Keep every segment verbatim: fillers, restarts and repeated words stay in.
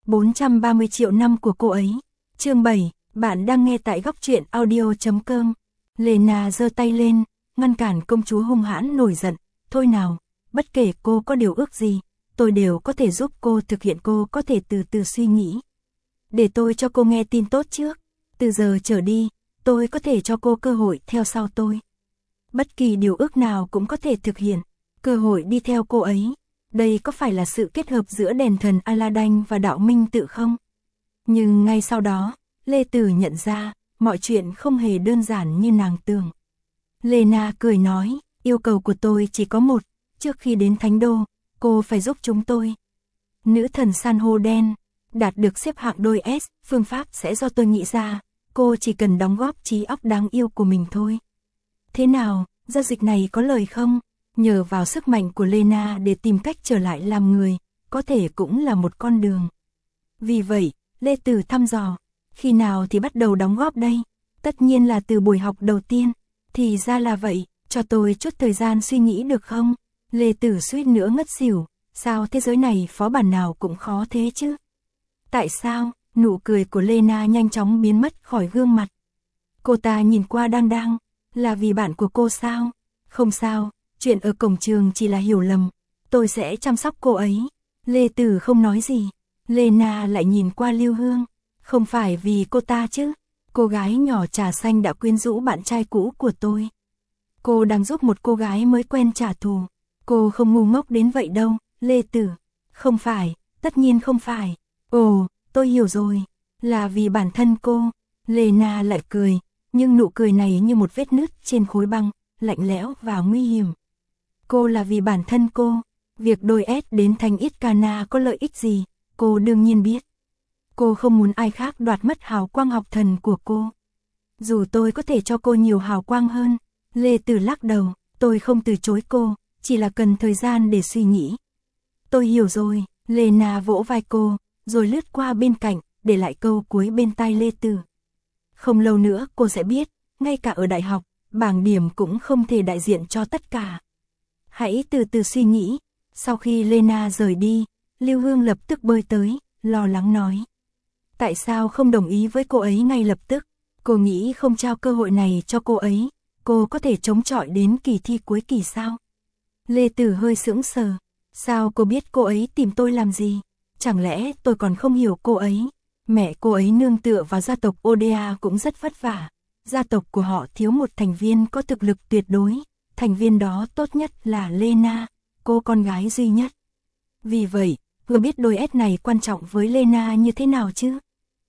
bốn trăm ba mươi triệu năm của cô ấy. Chương bảy, bạn đang nghe tại góc truyện audio chấm com. Lena giơ tay lên, ngăn cản công chúa hung hãn nổi giận. Thôi nào, bất kể cô có điều ước gì, tôi đều có thể giúp cô thực hiện, cô có thể từ từ suy nghĩ. Để tôi cho cô nghe tin tốt trước, từ giờ trở đi, tôi có thể cho cô cơ hội theo sau tôi. Bất kỳ điều ước nào cũng có thể thực hiện, cơ hội đi theo cô ấy. Đây có phải là sự kết hợp giữa đèn thần Aladdin và đạo minh tự không? Nhưng ngay sau đó, Lê Tử nhận ra, mọi chuyện không hề đơn giản như nàng tưởng. Lena cười nói, yêu cầu của tôi chỉ có một, trước khi đến Thánh Đô, cô phải giúp chúng tôi. Nữ thần san hô đen, đạt được xếp hạng đôi S, phương pháp sẽ do tôi nghĩ ra, cô chỉ cần đóng góp trí óc đáng yêu của mình thôi. Thế nào, giao dịch này có lời không? Nhờ vào sức mạnh của Lena để tìm cách trở lại làm người, có thể cũng là một con đường. Vì vậy, Lê Tử thăm dò, khi nào thì bắt đầu đóng góp đây? Tất nhiên là từ buổi học đầu tiên. Thì ra là vậy, cho tôi chút thời gian suy nghĩ được không? Lê Tử suýt nữa ngất xỉu, sao thế giới này phó bản nào cũng khó thế chứ? Tại sao? Nụ cười của Lena nhanh chóng biến mất khỏi gương mặt. Cô ta nhìn qua Đang Đang, là vì bạn của cô sao? Không sao, chuyện ở cổng trường chỉ là hiểu lầm, tôi sẽ chăm sóc cô ấy. Lê Tử không nói gì, Lena lại nhìn qua Lưu Hương, không phải vì cô ta chứ? Cô gái nhỏ trà xanh đã quyến rũ bạn trai cũ của tôi. Cô đang giúp một cô gái mới quen trả thù. Cô không ngu ngốc đến vậy đâu, Lê Tử. Không phải, tất nhiên không phải. Ồ, tôi hiểu rồi, là vì bản thân cô. Lena lại cười, nhưng nụ cười này như một vết nứt trên khối băng, lạnh lẽo và nguy hiểm. Cô là vì bản thân cô. Việc đôi S đến thành Iskana có lợi ích gì, cô đương nhiên biết. Cô không muốn ai khác đoạt mất hào quang học thần của cô. Dù tôi có thể cho cô nhiều hào quang hơn, Lê Tử lắc đầu, tôi không từ chối cô, chỉ là cần thời gian để suy nghĩ. Tôi hiểu rồi, Lena vỗ vai cô, rồi lướt qua bên cạnh, để lại câu cuối bên tai Lê Tử. Không lâu nữa cô sẽ biết, ngay cả ở đại học, bảng điểm cũng không thể đại diện cho tất cả. Hãy từ từ suy nghĩ. Sau khi Lena rời đi, Lưu Hương lập tức bơi tới, lo lắng nói. Tại sao không đồng ý với cô ấy ngay lập tức? Cô nghĩ không trao cơ hội này cho cô ấy, cô có thể chống chọi đến kỳ thi cuối kỳ sao? Lê Tử hơi sững sờ. Sao cô biết cô ấy tìm tôi làm gì? Chẳng lẽ tôi còn không hiểu cô ấy? Mẹ cô ấy nương tựa vào gia tộc Oda cũng rất vất vả. Gia tộc của họ thiếu một thành viên có thực lực tuyệt đối. Thành viên đó tốt nhất là Lena, cô con gái duy nhất. Vì vậy, vừa biết đôi S này quan trọng với Lena như thế nào chứ?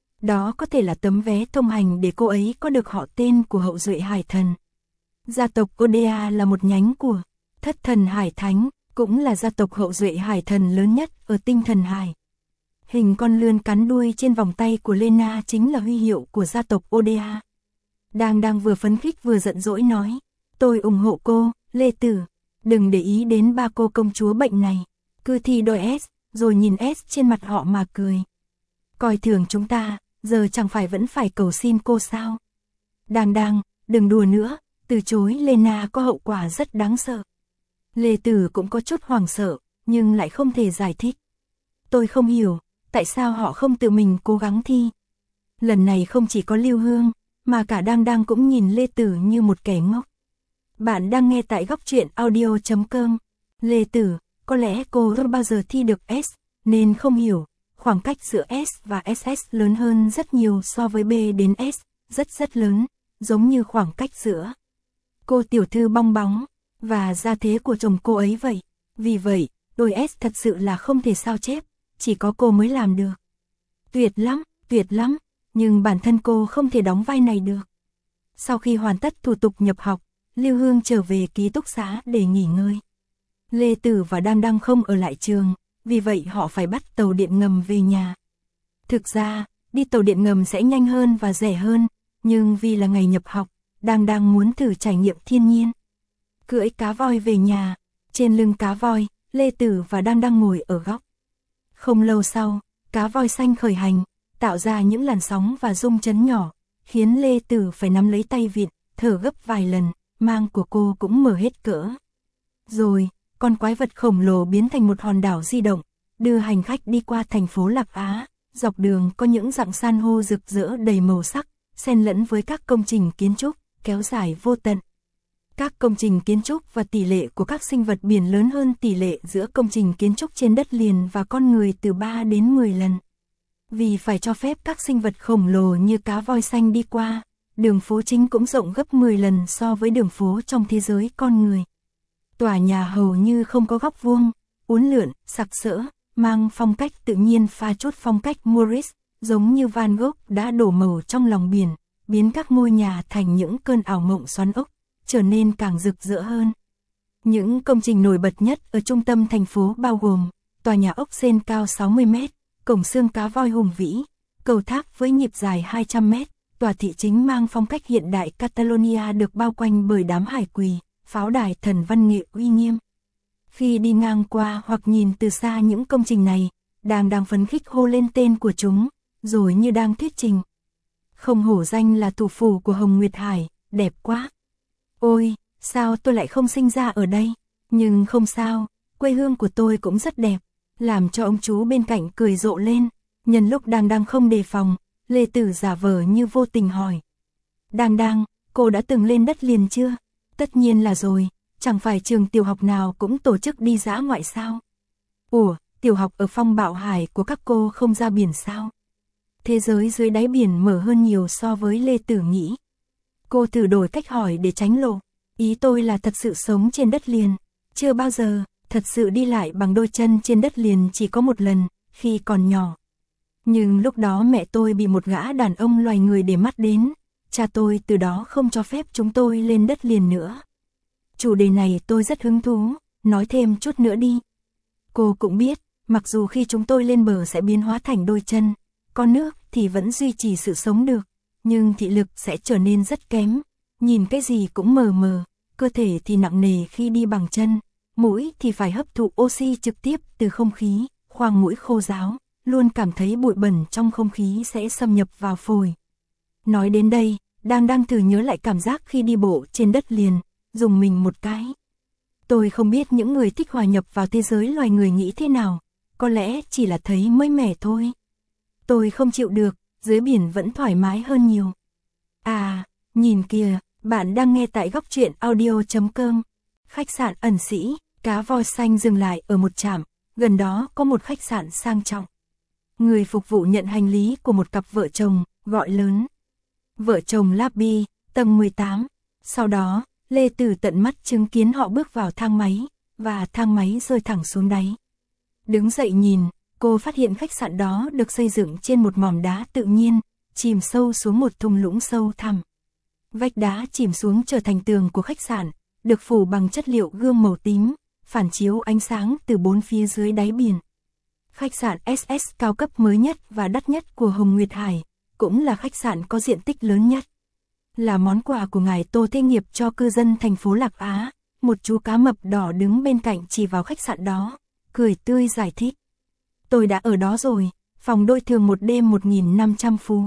Đó có thể là tấm vé thông hành để cô ấy có được họ tên của hậu duệ Hải Thần. Gia tộc Oda là một nhánh của Thất Thần Hải Thánh, cũng là gia tộc hậu duệ Hải Thần lớn nhất ở Tinh Thần Hải. Hình con lươn cắn đuôi trên vòng tay của Lena chính là huy hiệu của gia tộc Oda. Đang đang vừa phấn khích vừa giận dỗi nói, tôi ủng hộ cô, Lê Tử, đừng để ý đến ba cô công chúa bệnh này, cứ thi đôi S, rồi nhìn S trên mặt họ mà cười. Coi thường chúng ta, giờ chẳng phải vẫn phải cầu xin cô sao? Đang đang, đừng đùa nữa, từ chối Lena có hậu quả rất đáng sợ. Lê Tử cũng có chút hoảng sợ, nhưng lại không thể giải thích. Tôi không hiểu, tại sao họ không tự mình cố gắng thi. Lần này không chỉ có Lưu Hương, mà cả Đang Đang cũng nhìn Lê Tử như một kẻ ngốc. Bạn đang nghe tại góc truyện audio chấm com. Lê Tử, có lẽ cô không bao giờ thi được S, nên không hiểu. Khoảng cách giữa S và ét ét lớn hơn rất nhiều so với B đến S, rất rất lớn, giống như khoảng cách giữa cô tiểu thư bong bóng và gia thế của chồng cô ấy vậy. Vì vậy, đôi S thật sự là không thể sao chép, chỉ có cô mới làm được. Tuyệt lắm, tuyệt lắm, nhưng bản thân cô không thể đóng vai này được. Sau khi hoàn tất thủ tục nhập học, Lưu Hương trở về ký túc xá để nghỉ ngơi. Lê Tử và Đang Đang không ở lại trường, vì vậy họ phải bắt tàu điện ngầm về nhà. Thực ra, đi tàu điện ngầm sẽ nhanh hơn và rẻ hơn, nhưng vì là ngày nhập học, Đang Đang muốn thử trải nghiệm thiên nhiên. Cưỡi cá voi về nhà, trên lưng cá voi, Lê Tử và Đang Đang ngồi ở góc. Không lâu sau, cá voi xanh khởi hành, tạo ra những làn sóng và rung chấn nhỏ, khiến Lê Tử phải nắm lấy tay vịn, thở gấp vài lần, mang của cô cũng mở hết cỡ. Rồi, con quái vật khổng lồ biến thành một hòn đảo di động, đưa hành khách đi qua thành phố Lạc Á, dọc đường có những dạng san hô rực rỡ đầy màu sắc, xen lẫn với các công trình kiến trúc, kéo dài vô tận. Các công trình kiến trúc và tỷ lệ của các sinh vật biển lớn hơn tỷ lệ giữa công trình kiến trúc trên đất liền và con người từ ba đến mười lần. Vì phải cho phép các sinh vật khổng lồ như cá voi xanh đi qua, đường phố chính cũng rộng gấp mười lần so với đường phố trong thế giới con người. Tòa nhà hầu như không có góc vuông, uốn lượn, sặc sỡ, mang phong cách tự nhiên pha chút phong cách Moorish, giống như Van Gogh đã đổ màu trong lòng biển, biến các ngôi nhà thành những cơn ảo mộng xoắn ốc, trở nên càng rực rỡ hơn. Những công trình nổi bật nhất ở trung tâm thành phố bao gồm tòa nhà ốc sên cao sáu mươi mét, cổng xương cá voi hùng vĩ, cầu tháp với nhịp dài hai trăm mét, tòa thị chính mang phong cách hiện đại Catalonia được bao quanh bởi đám hải quỳ, pháo đài thần văn nghệ uy nghiêm. Khi đi ngang qua hoặc nhìn từ xa những công trình này, đang đang phấn khích hô lên tên của chúng, rồi như đang thuyết trình. Không hổ danh là thủ phủ của Hồng Nguyệt Hải, đẹp quá. Ôi, sao tôi lại không sinh ra ở đây? Nhưng không sao, quê hương của tôi cũng rất đẹp, làm cho ông chú bên cạnh cười rộ lên. Nhân lúc đang đang không đề phòng, Lê Tử giả vờ như vô tình hỏi. Đang đang, cô đã từng lên đất liền chưa? Tất nhiên là rồi, chẳng phải trường tiểu học nào cũng tổ chức đi dã ngoại sao? Ủa, tiểu học ở Phong Bạo Hải của các cô không ra biển sao? Thế giới dưới đáy biển mở hơn nhiều so với Lê Tử nghĩ. Cô thử đổi cách hỏi để tránh lộ. Ý tôi là thật sự sống trên đất liền, chưa bao giờ, thật sự đi lại bằng đôi chân trên đất liền chỉ có một lần, khi còn nhỏ. Nhưng lúc đó mẹ tôi bị một gã đàn ông loài người để mắt đến, cha tôi từ đó không cho phép chúng tôi lên đất liền nữa. Chủ đề này tôi rất hứng thú, nói thêm chút nữa đi. Cô cũng biết, mặc dù khi chúng tôi lên bờ sẽ biến hóa thành đôi chân, con nước thì vẫn duy trì sự sống được, nhưng thị lực sẽ trở nên rất kém, nhìn cái gì cũng mờ mờ, cơ thể thì nặng nề khi đi bằng chân, mũi thì phải hấp thụ oxy trực tiếp từ không khí, khoang mũi khô ráo, luôn cảm thấy bụi bẩn trong không khí sẽ xâm nhập vào phổi. Nói đến đây, đang đang thử nhớ lại cảm giác khi đi bộ trên đất liền, dùng mình một cái. Tôi không biết những người thích hòa nhập vào thế giới loài người nghĩ thế nào, có lẽ chỉ là thấy mới mẻ thôi. Tôi không chịu được, dưới biển vẫn thoải mái hơn nhiều. À, nhìn kìa, bạn đang nghe tại góc truyện audio chấm com. Khách sạn ẩn sĩ, cá voi xanh dừng lại ở một trạm, gần đó có một khách sạn sang trọng. Người phục vụ nhận hành lý của một cặp vợ chồng, gọi lớn. Vợ chồng Labby, tầng mười tám. Sau đó, Lê Tử tận mắt chứng kiến họ bước vào thang máy, và thang máy rơi thẳng xuống đáy. Đứng dậy nhìn, cô phát hiện khách sạn đó được xây dựng trên một mỏm đá tự nhiên, chìm sâu xuống một thung lũng sâu thẳm. Vách đá chìm xuống trở thành tường của khách sạn, được phủ bằng chất liệu gương màu tím, phản chiếu ánh sáng từ bốn phía dưới đáy biển. Khách sạn ét ét cao cấp mới nhất và đắt nhất của Hồng Nguyệt Hải, cũng là khách sạn có diện tích lớn nhất. Là món quà của ngài Tô Thế Nghiệp cho cư dân thành phố Lạc Á, một chú cá mập đỏ đứng bên cạnh chỉ vào khách sạn đó, cười tươi giải thích. Tôi đã ở đó rồi, phòng đôi thường một đêm một nghìn năm trăm phú.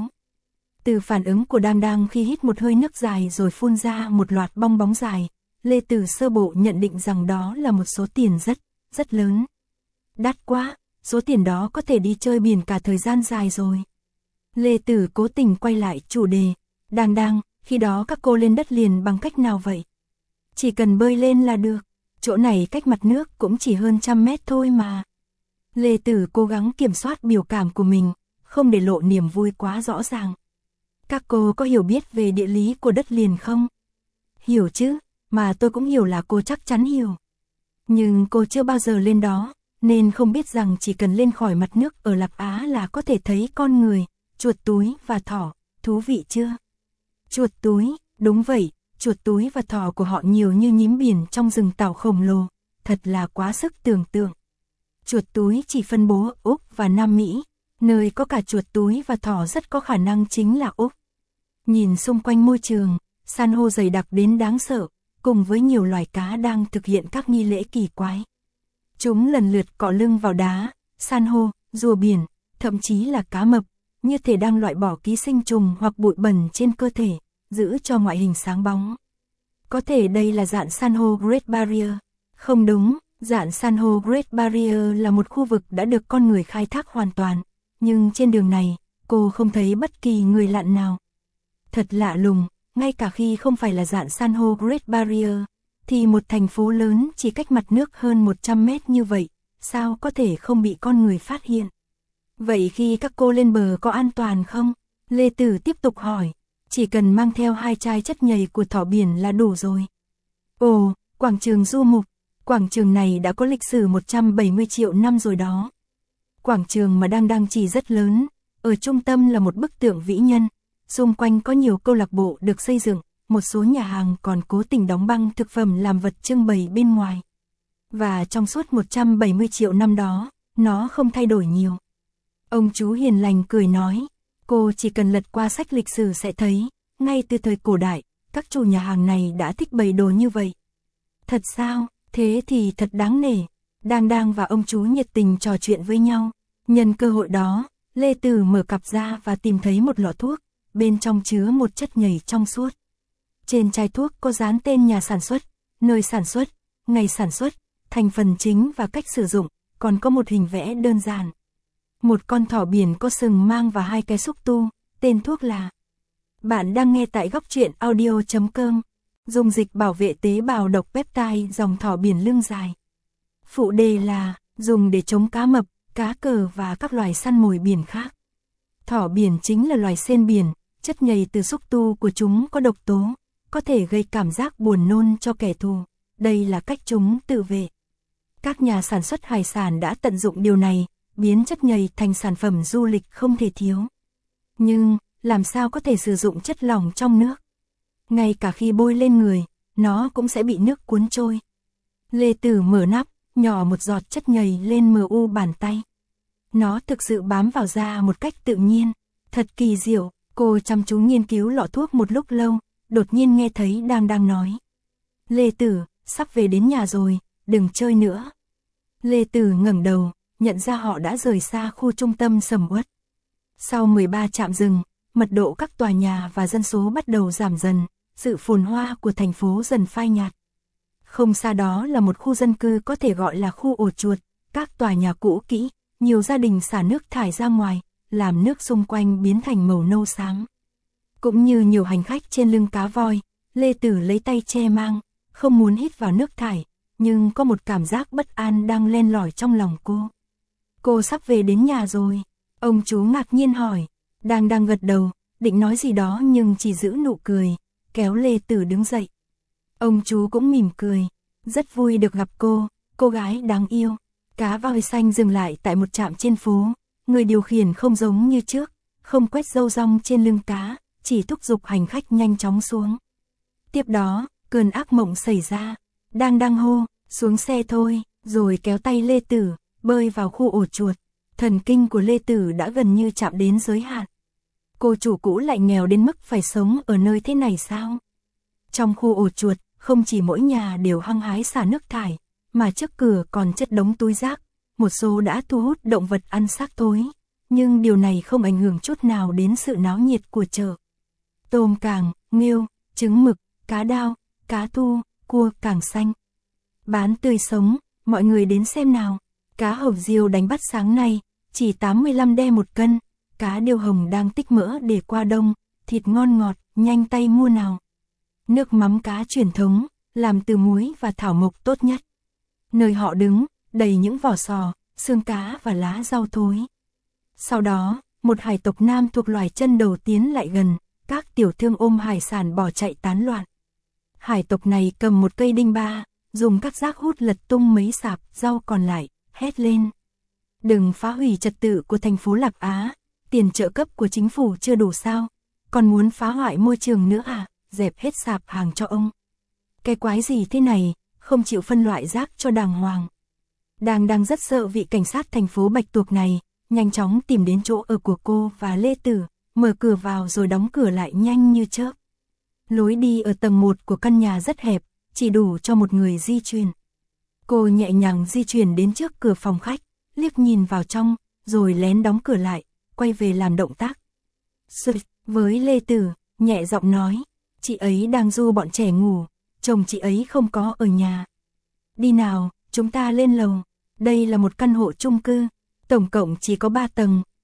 Từ phản ứng của Đang Đang khi hít một hơi nước dài rồi phun ra một loạt bong bóng dài, Lê Tử sơ bộ nhận định rằng đó là một số tiền rất, rất lớn. Đắt quá, số tiền đó có thể đi chơi biển cả thời gian dài rồi. Lê Tử cố tình quay lại chủ đề. Đang Đang, khi đó các cô lên đất liền bằng cách nào vậy? Chỉ cần bơi lên là được, chỗ này cách mặt nước cũng chỉ hơn trăm mét thôi mà. Lê Tử cố gắng kiểm soát biểu cảm của mình, không để lộ niềm vui quá rõ ràng. Các cô có hiểu biết về địa lý của đất liền không? Hiểu chứ, mà tôi cũng hiểu là cô chắc chắn hiểu. Nhưng cô chưa bao giờ lên đó, nên không biết rằng chỉ cần lên khỏi mặt nước ở Lạc Á là có thể thấy con người, chuột túi và thỏ, thú vị chưa? Chuột túi, đúng vậy, chuột túi và thỏ của họ nhiều như nhím biển trong rừng tảo khổng lồ, thật là quá sức tưởng tượng. Chuột túi chỉ phân bố ở Úc và Nam Mỹ, nơi có cả chuột túi và thỏ rất có khả năng chính là Úc. Nhìn xung quanh môi trường, san hô dày đặc đến đáng sợ, cùng với nhiều loài cá đang thực hiện các nghi lễ kỳ quái. Chúng lần lượt cọ lưng vào đá, san hô, rùa biển, thậm chí là cá mập, như thể đang loại bỏ ký sinh trùng hoặc bụi bẩn trên cơ thể, giữ cho ngoại hình sáng bóng. Có thể đây là rạn san hô Great Barrier. Không đúng, rạn san hô Great Barrier là một khu vực đã được con người khai thác hoàn toàn, nhưng trên đường này, cô không thấy bất kỳ người lặn nào. Thật lạ lùng, ngay cả khi không phải là dạn san hô Great Barrier, thì một thành phố lớn chỉ cách mặt nước hơn một trăm mét như vậy, sao có thể không bị con người phát hiện? Vậy khi các cô lên bờ có an toàn không? Lê Tử tiếp tục hỏi, chỉ cần mang theo hai chai chất nhầy của thỏ biển là đủ rồi. Ồ, quảng trường Du Mục, quảng trường này đã có lịch sử một trăm bảy mươi triệu năm rồi đó. Quảng trường mà đang đang chỉ rất lớn, ở trung tâm là một bức tượng vĩ nhân, xung quanh có nhiều câu lạc bộ được xây dựng, một số nhà hàng còn cố tình đóng băng thực phẩm làm vật trưng bày bên ngoài. Và trong suốt một trăm bảy mươi triệu năm đó, nó không thay đổi nhiều. Ông chú hiền lành cười nói, cô chỉ cần lật qua sách lịch sử sẽ thấy, ngay từ thời cổ đại, các chủ nhà hàng này đã thích bày đồ như vậy. Thật sao, thế thì thật đáng nể. Đang đang và ông chú nhiệt tình trò chuyện với nhau. Nhân cơ hội đó, Lê Tử mở cặp ra và tìm thấy một lọ thuốc, bên trong chứa một chất nhầy trong suốt. Trên chai thuốc có dán tên nhà sản xuất, nơi sản xuất, ngày sản xuất, thành phần chính và cách sử dụng, còn có một hình vẽ đơn giản. Một con thỏ biển có sừng mang và hai cái xúc tu, tên thuốc là. Bạn đang nghe tại góc truyện audio chấm com. Dung dịch bảo vệ tế bào độc peptide dòng thỏ biển lưng dài. Phụ đề là, dùng để chống cá mập, cá cờ và các loài săn mồi biển khác. Thỏ biển chính là loài sên biển, chất nhầy từ xúc tu của chúng có độc tố, có thể gây cảm giác buồn nôn cho kẻ thù. Đây là cách chúng tự vệ. Các nhà sản xuất hải sản đã tận dụng điều này, biến chất nhầy thành sản phẩm du lịch không thể thiếu. Nhưng, làm sao có thể sử dụng chất lỏng trong nước? Ngay cả khi bôi lên người, nó cũng sẽ bị nước cuốn trôi. Lê Tử mở nắp, nhỏ một giọt chất nhầy lên mờ u bàn tay. Nó thực sự bám vào da một cách tự nhiên. Thật kỳ diệu, cô chăm chú nghiên cứu lọ thuốc một lúc lâu, đột nhiên nghe thấy đang đang nói. Lê Tử, sắp về đến nhà rồi, đừng chơi nữa. Lê Tử ngẩng đầu, nhận ra họ đã rời xa khu trung tâm sầm uất. Sau mười ba trạm dừng, mật độ các tòa nhà và dân số bắt đầu giảm dần, sự phồn hoa của thành phố dần phai nhạt. Không xa đó là một khu dân cư có thể gọi là khu ổ chuột, các tòa nhà cũ kỹ, nhiều gia đình xả nước thải ra ngoài, làm nước xung quanh biến thành màu nâu xám. Cũng như nhiều hành khách trên lưng cá voi, Lê Tử lấy tay che mang, không muốn hít vào nước thải, nhưng có một cảm giác bất an đang len lỏi trong lòng cô. Cô sắp về đến nhà rồi, ông chú ngạc nhiên hỏi, đang đang gật đầu, định nói gì đó nhưng chỉ giữ nụ cười, kéo Lê Tử đứng dậy. Ông chú cũng mỉm cười, rất vui được gặp cô, cô gái đáng yêu. Cá voi xanh dừng lại tại một trạm trên phố, người điều khiển không giống như trước, không quét râu rong trên lưng cá, chỉ thúc giục hành khách nhanh chóng xuống. Tiếp đó, cơn ác mộng xảy ra, đang đang hô, xuống xe thôi, rồi kéo tay Lê Tử, bơi vào khu ổ chuột. Thần kinh của Lê Tử đã gần như chạm đến giới hạn. Cô chủ cũ lại nghèo đến mức phải sống ở nơi thế này sao? Trong khu ổ chuột, không chỉ mỗi nhà đều hăng hái xả nước thải, mà trước cửa còn chất đống túi rác, một số đã thu hút động vật ăn xác thối, nhưng điều này không ảnh hưởng chút nào đến sự náo nhiệt của chợ. Tôm càng, nghêu, trứng mực, cá đao, cá thu, cua càng xanh. Bán tươi sống, mọi người đến xem nào. Cá hồng diêu đánh bắt sáng nay, chỉ tám mươi lăm đê một cân, cá điêu hồng đang tích mỡ để qua đông, thịt ngon ngọt, nhanh tay mua nào. Nước mắm cá truyền thống, làm từ muối và thảo mộc tốt nhất. Nơi họ đứng, đầy những vỏ sò, xương cá và lá rau thối. Sau đó, một hải tộc nam thuộc loài chân đầu tiến lại gần, các tiểu thương ôm hải sản bỏ chạy tán loạn. Hải tộc này cầm một cây đinh ba, dùng các rác hút lật tung mấy sạp rau còn lại, hét lên. Đừng phá hủy trật tự của thành phố Lạc Á, tiền trợ cấp của chính phủ chưa đủ sao, còn muốn phá hoại môi trường nữa à, dẹp hết sạp hàng cho ông. Cái quái gì thế này, không chịu phân loại rác cho đàng hoàng. Đang đang rất sợ vị cảnh sát thành phố Bạch Tuộc này, nhanh chóng tìm đến chỗ ở của cô và Lê Tử, mở cửa vào rồi đóng cửa lại nhanh như chớp. Lối đi ở tầng một của căn nhà rất hẹp, chỉ đủ cho một người di chuyển. Cô nhẹ nhàng di chuyển đến trước cửa phòng khách, liếc nhìn vào trong, rồi lén đóng cửa lại, quay về làm động tác. Sụt, với Lê Tử, nhẹ giọng nói, chị ấy đang du bọn trẻ ngủ, chồng chị ấy không có ở nhà. Đi nào, chúng ta lên lầu, đây là một căn hộ chung cư, tổng cộng chỉ có ba tầng,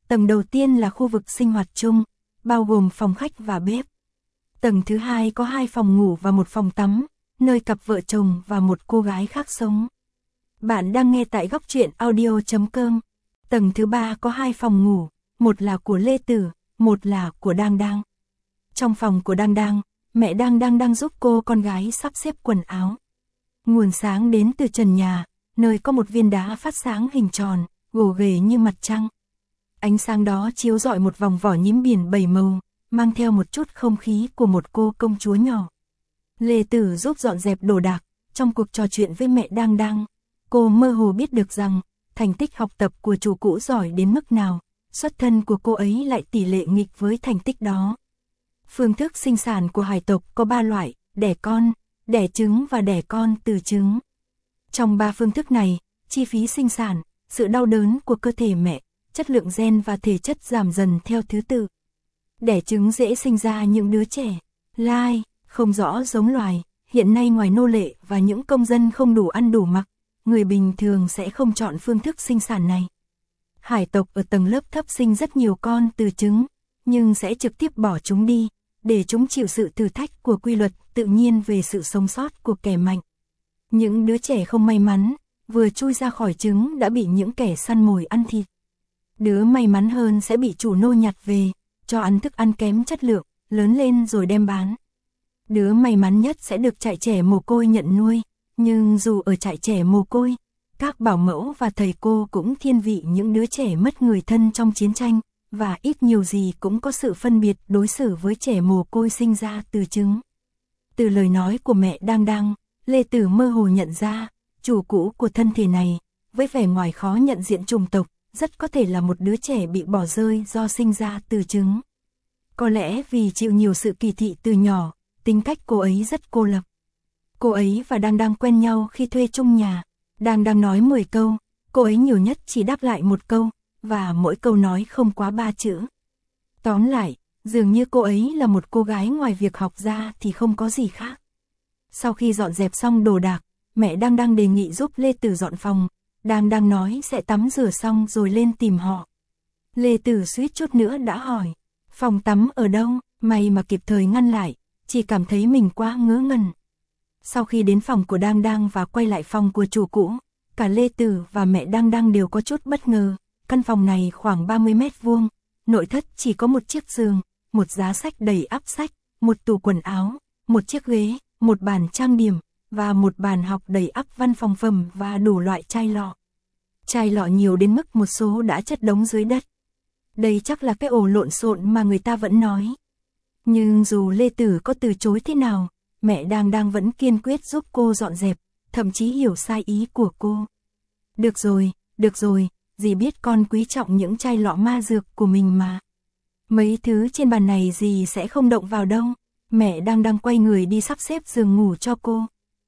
Tầng đầu tiên là khu vực sinh hoạt chung, bao gồm phòng khách và bếp. Tầng thứ hai có hai phòng ngủ và một phòng tắm, nơi cặp vợ chồng và một cô gái khác sống. Bạn đang nghe tại góc truyện audio chấm com. Tầng thứ ba có hai phòng ngủ, một là của Lê Tử, một là của Đang Đang. Trong phòng của Đang Đang, mẹ Đang Đang đang giúp cô con gái sắp xếp quần áo. Nguồn sáng đến từ trần nhà, nơi có một viên đá phát sáng hình tròn, gồ ghề như mặt trăng. Ánh sáng đó chiếu rọi một vòng vỏ nhím biển bảy màu, mang theo một chút không khí của một cô công chúa nhỏ. Lê Tử giúp dọn dẹp đồ đạc, trong cuộc trò chuyện với mẹ Đang Đang, cô mơ hồ biết được rằng, thành tích học tập của chủ cũ giỏi đến mức nào, xuất thân của cô ấy lại tỷ lệ nghịch với thành tích đó. Phương thức sinh sản của hải tộc có ba loại, đẻ con, đẻ trứng và đẻ con từ trứng. Trong ba phương thức này, chi phí sinh sản, sự đau đớn của cơ thể mẹ, chất lượng gen và thể chất giảm dần theo thứ tự. Đẻ trứng dễ sinh ra những đứa trẻ lai, không rõ giống loài, hiện nay ngoài nô lệ và những công dân không đủ ăn đủ mặc, người bình thường sẽ không chọn phương thức sinh sản này. Hải tộc ở tầng lớp thấp sinh rất nhiều con từ trứng, nhưng sẽ trực tiếp bỏ chúng đi, để chúng chịu sự thử thách của quy luật tự nhiên về sự sống sót của kẻ mạnh. Những đứa trẻ không may mắn, vừa chui ra khỏi trứng đã bị những kẻ săn mồi ăn thịt. Đứa may mắn hơn sẽ bị chủ nô nhặt về, cho ăn thức ăn kém chất lượng, lớn lên rồi đem bán. Đứa may mắn nhất sẽ được trại trẻ mồ côi nhận nuôi, nhưng dù ở trại trẻ mồ côi, các bảo mẫu và thầy cô cũng thiên vị những đứa trẻ mất người thân trong chiến tranh, và ít nhiều gì cũng có sự phân biệt đối xử với trẻ mồ côi sinh ra từ trứng. Từ lời nói của mẹ Đang Đang, Lê Tử mơ hồ nhận ra, chủ cũ của thân thể này, với vẻ ngoài khó nhận diện chủng tộc, rất có thể là một đứa trẻ bị bỏ rơi do sinh ra từ trứng. Có lẽ vì chịu nhiều sự kỳ thị từ nhỏ, tính cách cô ấy rất cô lập. Cô ấy và Đang Đang quen nhau khi thuê chung nhà. Đang Đang nói mười câu, cô ấy nhiều nhất chỉ đáp lại một câu, và mỗi câu nói không quá ba chữ. Tóm lại, dường như cô ấy là một cô gái ngoài việc học ra thì không có gì khác. Sau khi dọn dẹp xong đồ đạc, mẹ Đang Đang đề nghị giúp Lê Tử dọn phòng. Đang Đang nói sẽ tắm rửa xong rồi lên tìm họ. Lê Tử suýt chút nữa đã hỏi, phòng tắm ở đâu, may mà kịp thời ngăn lại, chỉ cảm thấy mình quá ngớ ngẩn. Sau khi đến phòng của Đang Đang và quay lại phòng của chủ cũ, cả Lê Tử và mẹ Đang Đang đều có chút bất ngờ. Căn phòng này khoảng ba mươi mét vuông, nội thất chỉ có một chiếc giường, một giá sách đầy ắp sách, một tủ quần áo, một chiếc ghế, một bàn trang điểm, và một bàn học đầy ắp văn phòng phẩm và đủ loại chai lọ. Chai lọ nhiều đến mức một số đã chất đống dưới đất. Đây chắc là cái ổ lộn xộn mà người ta vẫn nói. Nhưng dù Lê Tử có từ chối thế nào, mẹ Đang Đang vẫn kiên quyết giúp cô dọn dẹp, thậm chí hiểu sai ý của cô. Được rồi, được rồi, dì biết con quý trọng những chai lọ ma dược của mình mà. Mấy thứ trên bàn này dì sẽ không động vào đâu. Mẹ Đang Đang quay người đi sắp xếp giường ngủ cho cô.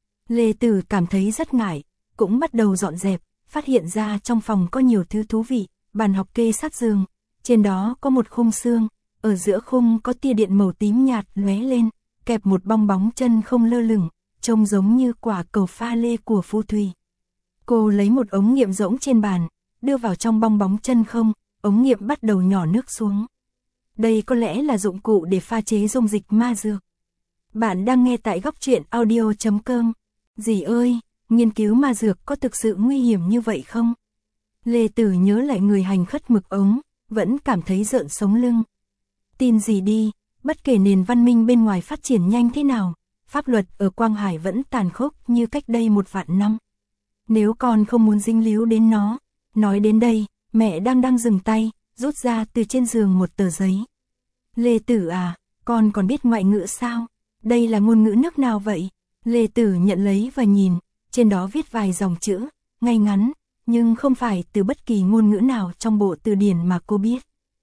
Lê Tử cảm thấy rất ngại, cũng bắt đầu dọn dẹp, phát hiện ra trong phòng có nhiều thứ thú vị, bàn học kê sát giường, trên đó có một khung xương, ở giữa khung có tia điện màu tím nhạt lóe lên, kẹp một bong bóng chân không lơ lửng, trông giống như quả cầu pha lê của phù thủy. Cô lấy một ống nghiệm rỗng trên bàn, đưa vào trong bong bóng chân không, ống nghiệm bắt đầu nhỏ nước xuống. Đây có lẽ là dụng cụ để pha chế dung dịch ma dược. Bạn đang nghe tại góc truyện audio chấm com. Dì ơi, nghiên cứu ma dược có thực sự nguy hiểm như vậy không? Lê Tử nhớ lại người hành khất mực ống, vẫn cảm thấy rợn sống lưng. Tin gì đi, bất kể nền văn minh bên ngoài phát triển nhanh thế nào, pháp luật ở Quang Hải vẫn tàn khốc như cách đây một vạn năm. Nếu con không muốn dính líu đến nó, nói đến đây, mẹ đang đang dừng tay, rút ra từ trên giường một tờ giấy. Lê Tử à, con còn biết ngoại ngữ sao? Đây là ngôn ngữ nước nào vậy? Lê Tử nhận lấy và nhìn, trên đó viết vài dòng chữ, ngay ngắn, nhưng không phải từ bất kỳ ngôn ngữ nào trong bộ từ điển mà cô biết.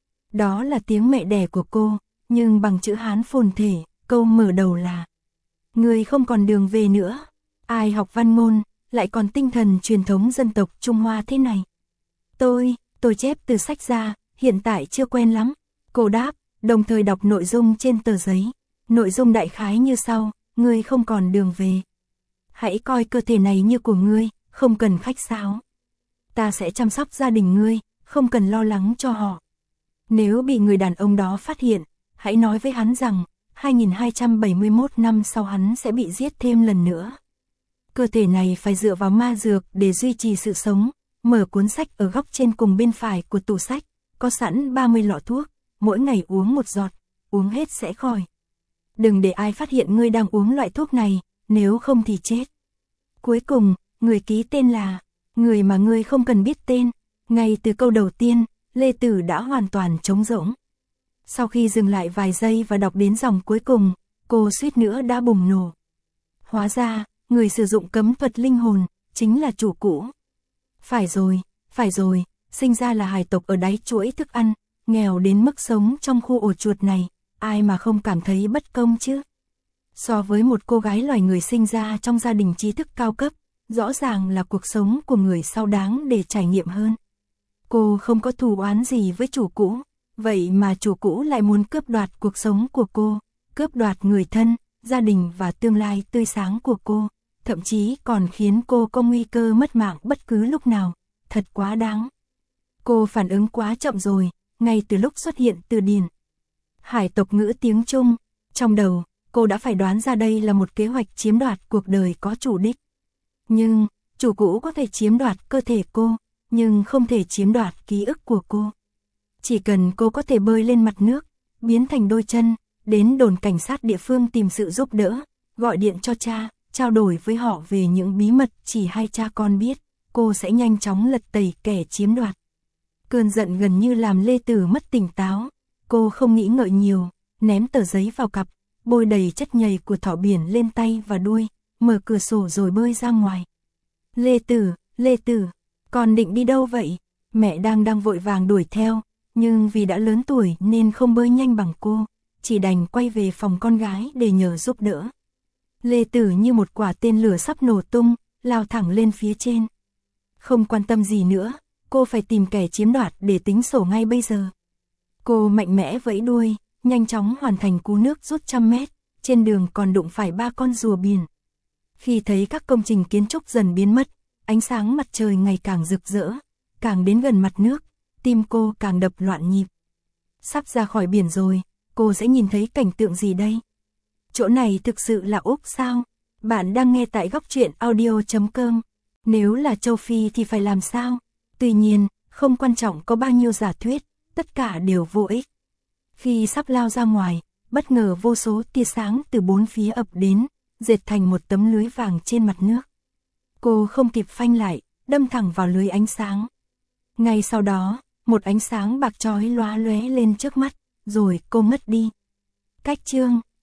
Đó là tiếng mẹ đẻ của cô, nhưng bằng chữ Hán phồn thể, câu mở đầu là: người không còn đường về nữa. Ai học văn ngôn, lại còn tinh thần truyền thống dân tộc Trung Hoa thế này? Tôi, tôi chép từ sách ra, hiện tại chưa quen lắm. Cô đáp, đồng thời đọc nội dung trên tờ giấy. Nội dung đại khái như sau: ngươi không còn đường về. Hãy coi cơ thể này như của ngươi, không cần khách sáo. Ta sẽ chăm sóc gia đình ngươi, không cần lo lắng cho họ. Nếu bị người đàn ông đó phát hiện, hãy nói với hắn rằng, hai nghìn hai trăm bảy mươi mốt năm sau hắn sẽ bị giết thêm lần nữa. Cơ thể này phải dựa vào ma dược để duy trì sự sống. Mở cuốn sách ở góc trên cùng bên phải của tủ sách, có sẵn ba mươi lọ thuốc, mỗi ngày uống một giọt, uống hết sẽ khỏi. Đừng để ai phát hiện ngươi đang uống loại thuốc này, nếu không thì chết. Cuối cùng, người ký tên là, người mà ngươi không cần biết tên. Ngay từ câu đầu tiên, Lê Tử đã hoàn toàn trống rỗng. Sau khi dừng lại vài giây và đọc đến dòng cuối cùng, cô suýt nữa đã bùng nổ. Hóa ra, người sử dụng cấm thuật linh hồn, chính là chủ cũ. Phải rồi, phải rồi, sinh ra là hài tộc ở đáy chuỗi thức ăn, nghèo đến mức sống trong khu ổ chuột này, ai mà không cảm thấy bất công chứ. So với một cô gái loài người sinh ra trong gia đình trí thức cao cấp, rõ ràng là cuộc sống của người sau đáng để trải nghiệm hơn. Cô không có thù oán gì với chủ cũ, vậy mà chủ cũ lại muốn cướp đoạt cuộc sống của cô, cướp đoạt người thân, gia đình và tương lai tươi sáng của cô, thậm chí còn khiến cô có nguy cơ mất mạng bất cứ lúc nào, thật quá đáng. Cô phản ứng quá chậm rồi, ngay từ lúc xuất hiện từ điển hải tộc ngữ tiếng Trung, trong đầu, cô đã phải đoán ra đây là một kế hoạch chiếm đoạt cuộc đời có chủ đích. Nhưng, chủ cũ có thể chiếm đoạt cơ thể cô, nhưng không thể chiếm đoạt ký ức của cô. Chỉ cần cô có thể bơi lên mặt nước, biến thành đôi chân, đến đồn cảnh sát địa phương tìm sự giúp đỡ, gọi điện cho cha, trao đổi với họ về những bí mật chỉ hai cha con biết, cô sẽ nhanh chóng lật tẩy kẻ chiếm đoạt. Cơn giận gần như làm Lê Tử mất tỉnh táo, cô không nghĩ ngợi nhiều, ném tờ giấy vào cặp, bôi đầy chất nhầy của thỏ biển lên tay và đuôi, mở cửa sổ rồi bơi ra ngoài. Lê Tử, Lê Tử, con định đi đâu vậy? Mẹ đang đang vội vàng đuổi theo, nhưng vì đã lớn tuổi nên không bơi nhanh bằng cô, chỉ đành quay về phòng con gái để nhờ giúp đỡ. Lê Tử như một quả tên lửa sắp nổ tung, lao thẳng lên phía trên. Không quan tâm gì nữa, cô phải tìm kẻ chiếm đoạt để tính sổ ngay bây giờ. Cô mạnh mẽ vẫy đuôi, nhanh chóng hoàn thành cú nước rút trăm mét, trên đường còn đụng phải ba con rùa biển. Khi thấy các công trình kiến trúc dần biến mất, ánh sáng mặt trời ngày càng rực rỡ, càng đến gần mặt nước, tim cô càng đập loạn nhịp. Sắp ra khỏi biển rồi, cô sẽ nhìn thấy cảnh tượng gì đây? Chỗ này thực sự là Úc sao? Bạn đang nghe tại góc truyện audio chấm com. Nếu là châu Phi thì phải làm sao? Tuy nhiên, không quan trọng có bao nhiêu giả thuyết, tất cả đều vô ích. Khi sắp lao ra ngoài, bất ngờ vô số tia sáng từ bốn phía ập đến, dệt thành một tấm lưới vàng trên mặt nước. Cô không kịp phanh lại, đâm thẳng vào lưới ánh sáng. Ngay sau đó, một ánh sáng bạc chói lóa lóe lên trước mắt, rồi cô ngất đi. Cách chương